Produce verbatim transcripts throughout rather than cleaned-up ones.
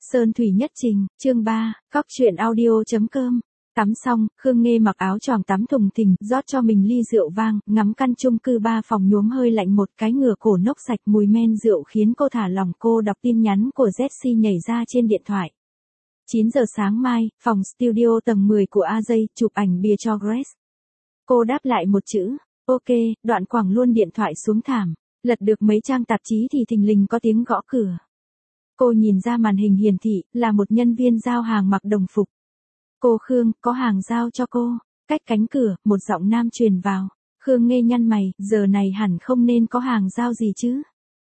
Sơn thủy nhất trình, chương ba, Cóc truyện audio.com. Tắm xong, Khương Nghê mặc áo choàng tắm thùng thình, rót cho mình ly rượu vang, ngắm căn chung cư ba phòng nhuốm hơi lạnh một cái ngửa cổ nốc sạch mùi men rượu khiến cô thả lỏng. Cô đọc tin nhắn của Jessie nhảy ra trên điện thoại. chín giờ sáng mai, phòng studio tầng mười của a jay, chụp ảnh bìa cho Grace. Cô đáp lại một chữ, ok, đoạn quẳng luôn điện thoại xuống thảm. Lật được mấy trang tạp chí thì thình lình có tiếng gõ cửa. Cô nhìn ra màn hình hiển thị, là một nhân viên giao hàng mặc đồng phục. Cô Khương, có hàng giao cho cô. Cách cánh cửa, một giọng nam truyền vào. Khương Nghê nhăn mày, giờ này hẳn không nên có hàng giao gì chứ.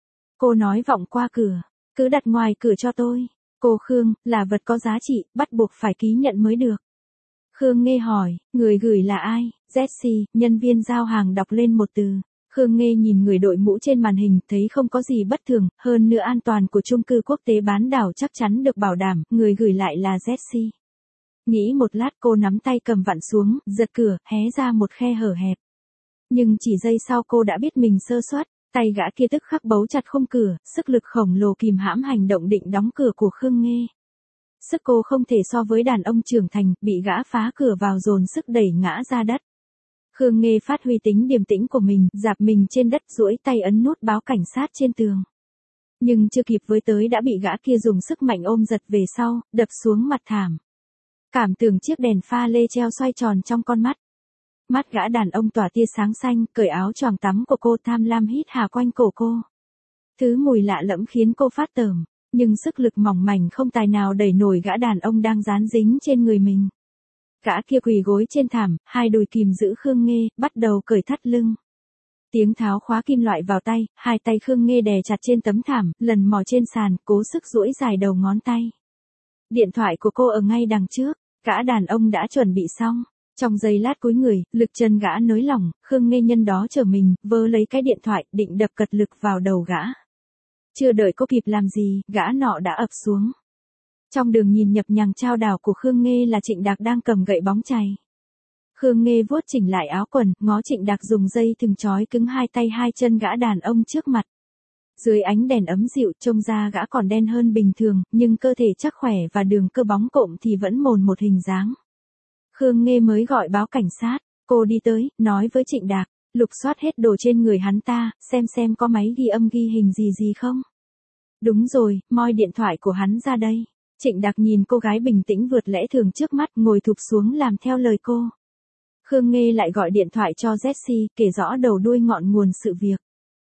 Cô nói vọng qua cửa, cứ đặt ngoài cửa cho tôi. Cô Khương, là vật có giá trị, bắt buộc phải ký nhận mới được. Khương Nghê hỏi, người gửi là ai? Jessie, nhân viên giao hàng đọc lên một từ. Khương Nghê nhìn người đội mũ trên màn hình, thấy không có gì bất thường, hơn nữa an toàn của chung cư quốc tế bán đảo chắc chắn được bảo đảm, người gửi lại là Jessie. Nghĩ một lát cô nắm tay cầm vặn xuống, giật cửa, hé ra một khe hở hẹp. Nhưng chỉ giây sau cô đã biết mình sơ suất, tay gã kia tức khắc bấu chặt khung cửa, sức lực khổng lồ kìm hãm hành động định đóng cửa của Khương Nghê. Sức cô không thể so với đàn ông trưởng thành, bị gã phá cửa vào dồn sức đẩy ngã ra đất. Khương Nghê phát huy tính điềm tĩnh của mình, dạp mình trên đất duỗi tay ấn nút báo cảnh sát trên tường. Nhưng chưa kịp với tới đã bị gã kia dùng sức mạnh ôm giật về sau, đập xuống mặt thảm. Cảm tưởng chiếc đèn pha lê treo xoay tròn trong con mắt. Mắt gã đàn ông tỏa tia sáng xanh, cởi áo choàng tắm của cô, tham lam hít hà quanh cổ cô. Thứ mùi lạ lẫm khiến cô phát tởm, nhưng sức lực mỏng mảnh không tài nào đẩy nổi gã đàn ông đang dán dính trên người mình. Gã kia quỳ gối trên thảm, hai đùi kìm giữ Khương Nghê, bắt đầu cởi thắt lưng. Tiếng tháo khóa kim loại vào tay, hai tay Khương Nghê đè chặt trên tấm thảm, lần mò trên sàn, cố sức duỗi dài đầu ngón tay. Điện thoại của cô ở ngay đằng trước, gã đàn ông đã chuẩn bị xong. Trong giây lát cúi người, lực chân gã nới lỏng, Khương Nghê nhân đó trở mình, vớ lấy cái điện thoại, định đập cật lực vào đầu gã. Chưa đợi cô kịp làm gì, gã nọ đã ập xuống. Trong đường nhìn nhập nhằng trao đảo của Khương Nghê là Trịnh Đạc đang cầm gậy bóng chày. Khương Nghê vuốt chỉnh lại áo quần, ngó Trịnh Đạc dùng dây thừng trói cứng hai tay hai chân gã đàn ông trước mặt. Dưới ánh đèn ấm dịu, trông ra gã còn đen hơn bình thường, nhưng cơ thể chắc khỏe và đường cơ bóng cộm thì vẫn mồn một hình dáng. Khương Nghê mới gọi báo cảnh sát, cô đi tới, nói với Trịnh Đạc, lục soát hết đồ trên người hắn ta, xem xem có máy ghi âm ghi hình gì gì không. Đúng rồi, moi điện thoại của hắn ra đây. Trịnh Đạc nhìn cô gái bình tĩnh vượt lẽ thường trước mắt, ngồi thụp xuống làm theo lời cô. Khương Nghê lại gọi điện thoại cho Jessie, kể rõ đầu đuôi ngọn nguồn sự việc.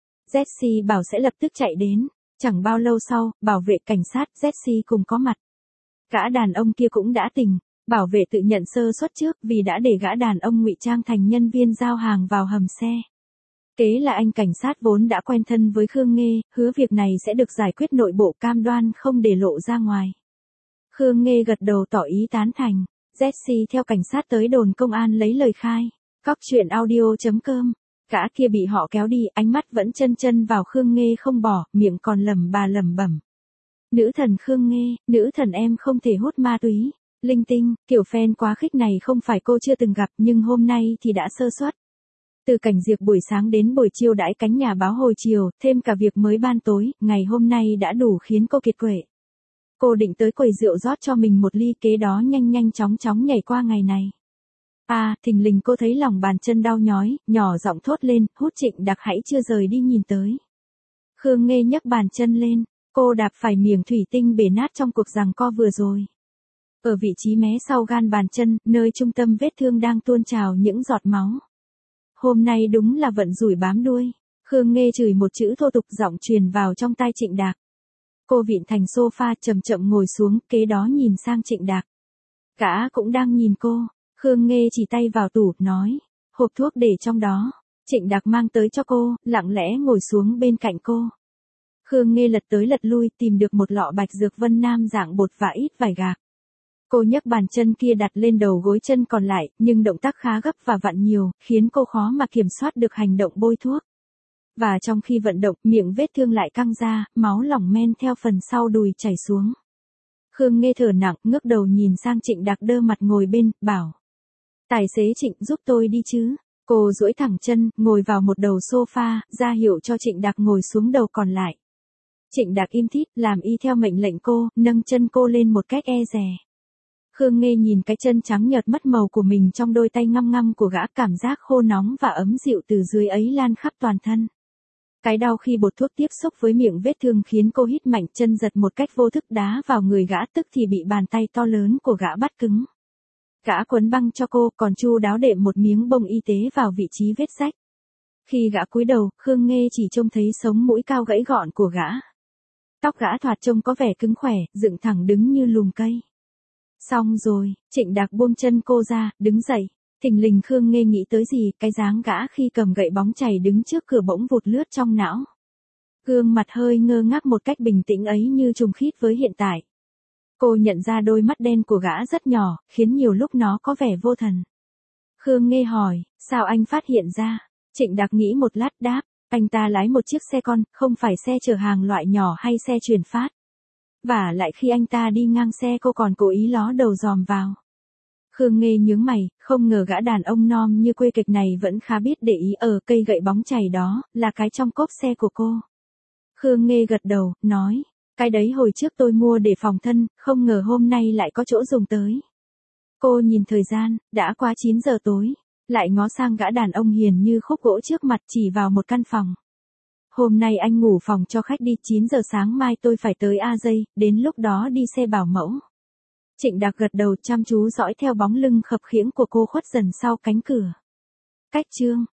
Jessie bảo sẽ lập tức chạy đến. Chẳng bao lâu sau, bảo vệ cảnh sát Jessie cùng có mặt. Gã đàn ông kia cũng đã tỉnh. Bảo vệ tự nhận sơ suất trước vì đã để gã đàn ông ngụy trang thành nhân viên giao hàng vào hầm xe. Kế là anh cảnh sát vốn đã quen thân với Khương Nghê, hứa việc này sẽ được giải quyết nội bộ, cam đoan không để lộ ra ngoài. Khương Nghê gật đầu tỏ ý tán thành. Jessie theo cảnh sát tới đồn công an lấy lời khai. Cóc truyện audio.com. Gã kia bị họ kéo đi, ánh mắt vẫn chân chân vào Khương Nghê không bỏ, miệng còn lẩm bà lẩm bẩm. Nữ thần Khương Nghê, nữ thần em không thể hút ma túy. Linh tinh, kiểu fan quá khích này không phải cô chưa từng gặp, nhưng hôm nay thì đã sơ suất. Từ cảnh diệp buổi sáng đến buổi chiêu đãi cánh nhà báo hồi chiều, thêm cả việc mới ban tối, ngày hôm nay đã đủ khiến cô kiệt quệ. Cô định tới quầy rượu rót cho mình một ly, kế đó nhanh nhanh chóng chóng nhảy qua ngày này. À, thình lình cô thấy lòng bàn chân đau nhói, nhỏ giọng thốt lên, hút. Trịnh Đạc hãy chưa rời đi nhìn tới. Khương Nghê nhấc bàn chân lên, cô đạp phải miếng thủy tinh bể nát trong cuộc giằng co vừa rồi. Ở vị trí mé sau gan bàn chân, nơi trung tâm vết thương đang tuôn trào những giọt máu. Hôm nay đúng là vận rủi bám đuôi. Khương Nghê chửi một chữ thô tục, giọng truyền vào trong tai Trịnh Đạc. Cô vịn thành sofa chậm chậm ngồi xuống, kế đó nhìn sang Trịnh Đạc. Gã cũng đang nhìn cô. Khương Nghê chỉ tay vào tủ, nói, hộp thuốc để trong đó. Trịnh Đạc mang tới cho cô, lặng lẽ ngồi xuống bên cạnh cô. Khương Nghê lật tới lật lui, tìm được một lọ bạch dược Vân Nam dạng bột và ít vải gạc. Cô nhấc bàn chân kia đặt lên đầu gối chân còn lại, nhưng động tác khá gấp và vặn nhiều, khiến cô khó mà kiểm soát được hành động bôi thuốc. Và trong khi vận động, miệng vết thương lại căng ra, máu lỏng men theo phần sau đùi chảy xuống. Khương Nghê thở nặng, ngước đầu nhìn sang Trịnh Đạc đơ mặt ngồi bên, bảo. Tài xế Trịnh, giúp tôi đi chứ. Cô duỗi thẳng chân, ngồi vào một đầu sofa, ra hiệu cho Trịnh Đạc ngồi xuống đầu còn lại. Trịnh Đạc im thít, làm y theo mệnh lệnh cô, nâng chân cô lên một cách e dè. Khương Nghê nhìn cái chân trắng nhợt mất màu của mình trong đôi tay ngăm ngăm của gã, cảm giác khô nóng và ấm dịu từ dưới ấy lan khắp toàn thân. Cái đau khi bột thuốc tiếp xúc với miệng vết thương khiến cô hít mạnh, chân giật một cách vô thức đá vào người gã, tức thì bị bàn tay to lớn của gã bắt cứng. Gã quấn băng cho cô, còn chu đáo đệm một miếng bông y tế vào vị trí vết rách. Khi gã cúi đầu, Khương Nghê chỉ trông thấy sống mũi cao gãy gọn của gã. Tóc gã thoạt trông có vẻ cứng khỏe, dựng thẳng đứng như lùm cây. Xong rồi, Trịnh Đạc buông chân cô ra, đứng dậy. Thình lình Khương Nghê nghĩ tới gì, cái dáng gã khi cầm gậy bóng chày đứng trước cửa bỗng vụt lướt trong não. Gương mặt hơi ngơ ngác một cách bình tĩnh ấy như trùng khít với hiện tại. Cô nhận ra đôi mắt đen của gã rất nhỏ, khiến nhiều lúc nó có vẻ vô thần. Khương Nghê hỏi, sao anh phát hiện ra? Trịnh Đạc nghĩ một lát đáp, anh ta lái một chiếc xe con, không phải xe chở hàng loại nhỏ hay xe chuyển phát. Và lại khi anh ta đi ngang xe cô còn cố ý ló đầu dòm vào. Khương Nghê nhướng mày, không ngờ gã đàn ông nom như quê kịch này vẫn khá biết để ý ở cây gậy bóng chày đó, là cái trong cốp xe của cô. Khương Nghê gật đầu, nói, cái đấy hồi trước tôi mua để phòng thân, không ngờ hôm nay lại có chỗ dùng tới. Cô nhìn thời gian, đã qua chín giờ tối, lại ngó sang gã đàn ông hiền như khúc gỗ trước mặt chỉ vào một căn phòng. Hôm nay anh ngủ phòng cho khách đi, chín giờ sáng mai tôi phải tới A Dây, đến lúc đó đi xe bảo mẫu. Trịnh Đạc gật đầu chăm chú dõi theo bóng lưng khập khiễng của cô khuất dần sau cánh cửa. Cách chương